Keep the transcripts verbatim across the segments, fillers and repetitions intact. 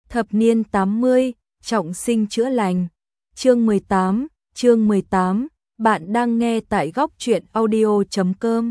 Thập niên tám mươi, trọng sinh chữa lành. Chương mười tám, chương mười tám, bạn đang nghe tại góc truyện audio chấm com.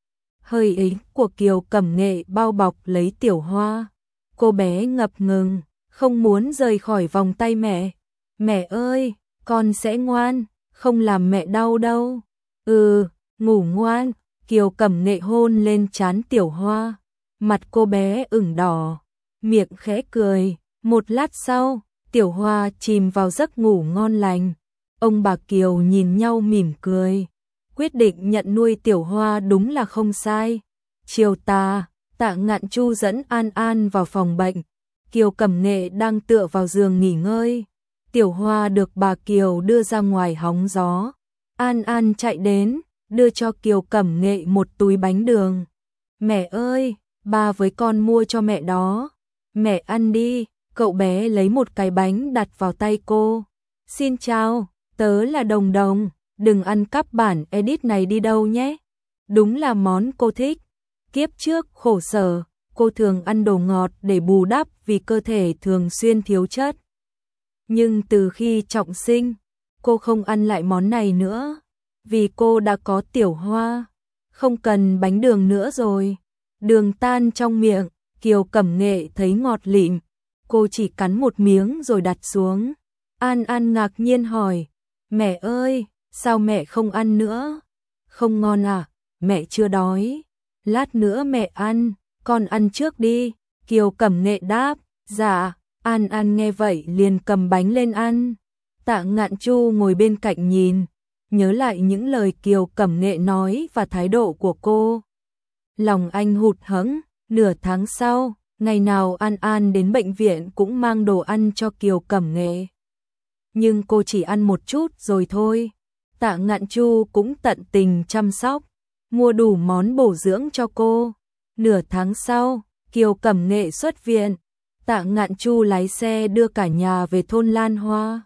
Hơi ý của Kiều Cẩm Nghệ bao bọc lấy Tiểu Hoa. Cô bé ngập ngừng, không muốn rời khỏi vòng tay mẹ. Mẹ ơi, con sẽ ngoan, không làm mẹ đau đâu. Ừ, ngủ ngoan. Kiều Cẩm Nghệ hôn lên trán Tiểu Hoa. Mặt cô bé ửng đỏ, miệng khẽ cười. Một lát sau, Tiểu Hoa chìm vào giấc ngủ ngon lành. Ông bà Kiều nhìn nhau mỉm cười. Quyết định nhận nuôi Tiểu Hoa đúng là không sai. Chiều tà, Tạ Ngạn Chu dẫn An An vào phòng bệnh. Kiều Cẩm Nghệ đang tựa vào giường nghỉ ngơi. Tiểu Hoa được bà Kiều đưa ra ngoài hóng gió. An An chạy đến, đưa cho Kiều Cẩm Nghệ một túi bánh đường. Mẹ ơi, ba với con mua cho mẹ đó. Mẹ ăn đi. Cậu bé lấy một cái bánh đặt vào tay cô. Xin chào, tớ là Đồng Đồng, đừng ăn cắp bản edit này đi đâu nhé. Đúng là món cô thích. Kiếp trước khổ sở, cô thường ăn đồ ngọt để bù đắp vì cơ thể thường xuyên thiếu chất. Nhưng từ khi trọng sinh, cô không ăn lại món này nữa. Vì cô đã có Tiểu Hoa, không cần bánh đường nữa rồi. Đường tan trong miệng, Kiều Cẩm Nghệ thấy ngọt lịm. Cô chỉ cắn một miếng rồi đặt xuống. An An ngạc nhiên hỏi, mẹ ơi, sao mẹ không ăn nữa? Không ngon à? Mẹ chưa đói. Lát nữa mẹ ăn, con ăn trước đi. Kiều Cẩm Nghệ đáp, dạ. An An nghe vậy liền cầm bánh lên ăn. Tạ Ngạn Chu ngồi bên cạnh nhìn, nhớ lại những lời Kiều Cẩm Nghệ nói và thái độ của cô. Lòng anh hụt hẫng. Nửa tháng sau, ngày nào An An đến bệnh viện cũng mang đồ ăn cho Kiều Cẩm Nghệ. Nhưng cô chỉ ăn một chút rồi thôi. Tạ Ngạn Chu cũng tận tình chăm sóc, mua đủ món bổ dưỡng cho cô. Nửa tháng sau, Kiều Cẩm Nghệ xuất viện. Tạ Ngạn Chu lái xe đưa cả nhà về thôn Lan Hoa.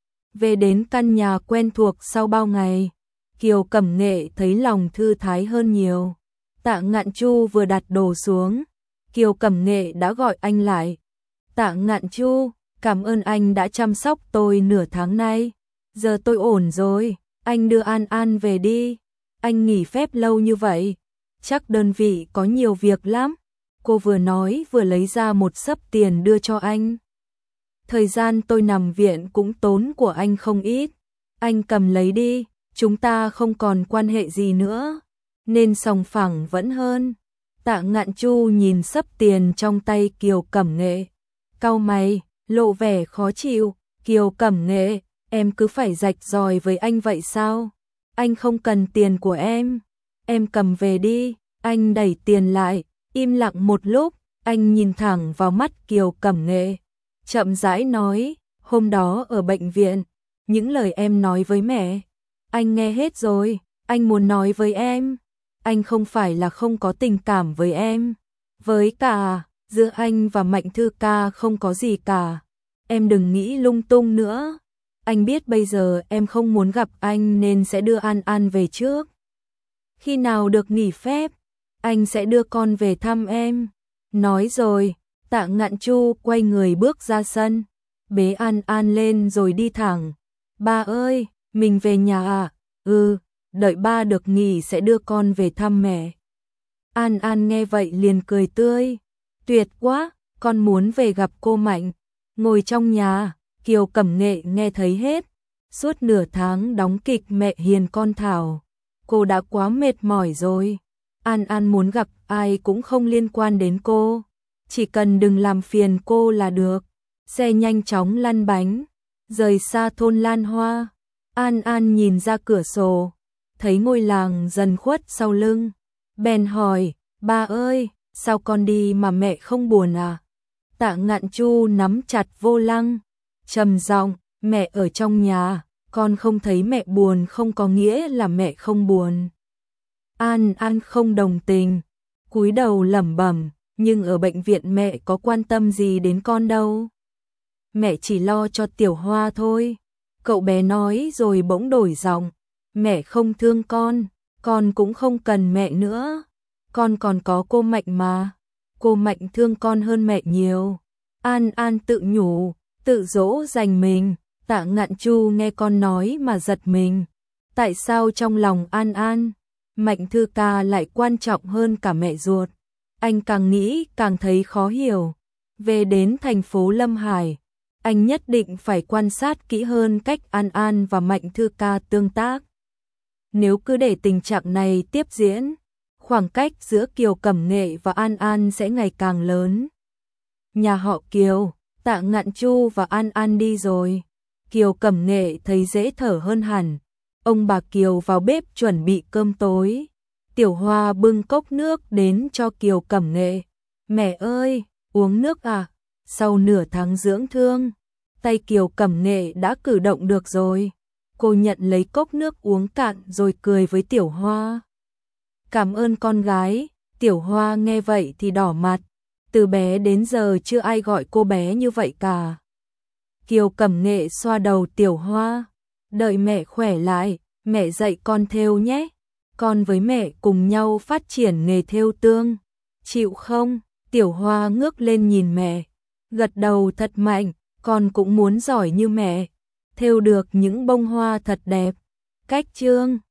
Về đến căn nhà quen thuộc sau bao ngày, Kiều Cẩm Nghệ thấy lòng thư thái hơn nhiều. Tạ Ngạn Chu vừa đặt đồ xuống, Kiều Cẩm Nghệ đã gọi anh lại. Tạ Ngạn Chu, cảm ơn anh đã chăm sóc tôi nửa tháng nay. Giờ tôi ổn rồi, anh đưa An An về đi. Anh nghỉ phép lâu như vậy, chắc đơn vị có nhiều việc lắm. Cô vừa nói vừa lấy ra một xấp tiền đưa cho anh. Thời gian tôi nằm viện cũng tốn của anh không ít. Anh cầm lấy đi, chúng ta không còn quan hệ gì nữa, nên sòng phẳng vẫn hơn. Tạ Ngạn Chu nhìn xấp tiền trong tay Kiều Cẩm Nghệ, cau mày, lộ vẻ khó chịu. Kiều Cẩm Nghệ, em cứ phải rạch ròi với anh vậy sao? Anh không cần tiền của em, em cầm về đi. Anh đẩy tiền lại, im lặng một lúc, anh nhìn thẳng vào mắt Kiều Cẩm Nghệ, chậm rãi nói, hôm đó ở bệnh viện, những lời em nói với mẹ, anh nghe hết rồi. Anh muốn nói với em, anh không phải là không có tình cảm với em. Với cả, giữa anh và Mạnh Thư Ca không có gì cả. Em đừng nghĩ lung tung nữa. Anh biết bây giờ em không muốn gặp anh nên sẽ đưa An An về trước. Khi nào được nghỉ phép, anh sẽ đưa con về thăm em. Nói rồi, Tạ Ngạn Chu quay người bước ra sân, bế An An lên rồi đi thẳng. Ba ơi, mình về nhà à? Ừ. Đợi ba được nghỉ sẽ đưa con về thăm mẹ. An An nghe vậy liền cười tươi. Tuyệt quá, con muốn về gặp cô Mạnh. Ngồi trong nhà, Kiều Cẩm Nghệ nghe thấy hết. Suốt nửa tháng đóng kịch mẹ hiền con Thảo, cô đã quá mệt mỏi rồi. An An muốn gặp ai cũng không liên quan đến cô, chỉ cần đừng làm phiền cô là được. Xe nhanh chóng lăn bánh, rời xa thôn Lan Hoa. An An nhìn ra cửa sổ, thấy ngôi làng dần khuất sau lưng, bèn hỏi, ba ơi, sao con đi mà mẹ không buồn à? Tạ Ngạn Chu nắm chặt vô lăng, trầm giọng, mẹ ở trong nhà, con không thấy mẹ buồn không có nghĩa là mẹ không buồn. An An không đồng tình, cúi đầu lẩm bẩm, nhưng ở bệnh viện mẹ có quan tâm gì đến con đâu. Mẹ chỉ lo cho Tiểu Hoa thôi. Cậu bé nói rồi bỗng đổi giọng, mẹ không thương con, con cũng không cần mẹ nữa. Con còn có cô Mạnh mà, cô Mạnh thương con hơn mẹ nhiều. An An tự nhủ, tự dỗ dành mình. Tạ Ngạn Chu nghe con nói mà giật mình. Tại sao trong lòng An An, Mạnh Thư Ca lại quan trọng hơn cả mẹ ruột? Anh càng nghĩ càng thấy khó hiểu. Về đến thành phố Lâm Hải, anh nhất định phải quan sát kỹ hơn cách An An và Mạnh Thư Ca tương tác. Nếu cứ để tình trạng này tiếp diễn, khoảng cách giữa Kiều Cẩm Nghệ và An An sẽ ngày càng lớn. Nhà họ Kiều, Tạ Ngạn Chu và An An đi rồi. Kiều Cẩm Nghệ thấy dễ thở hơn hẳn. Ông bà Kiều vào bếp chuẩn bị cơm tối. Tiểu Hoa bưng cốc nước đến cho Kiều Cẩm Nghệ. Mẹ ơi, uống nước à? Sau nửa tháng dưỡng thương, tay Kiều Cẩm Nghệ đã cử động được rồi. Cô nhận lấy cốc nước uống cạn rồi cười với Tiểu Hoa. Cảm ơn con gái. Tiểu Hoa nghe vậy thì đỏ mặt. Từ bé đến giờ chưa ai gọi cô bé như vậy cả. Kiều Cẩm Nghệ xoa đầu Tiểu Hoa. Đợi mẹ khỏe lại, mẹ dạy con thêu nhé. Con với mẹ cùng nhau phát triển nghề thêu tương. Chịu không? Tiểu Hoa ngước lên nhìn mẹ. Gật đầu thật mạnh, con cũng muốn giỏi như mẹ. Thêu được những bông hoa thật đẹp. Cách chương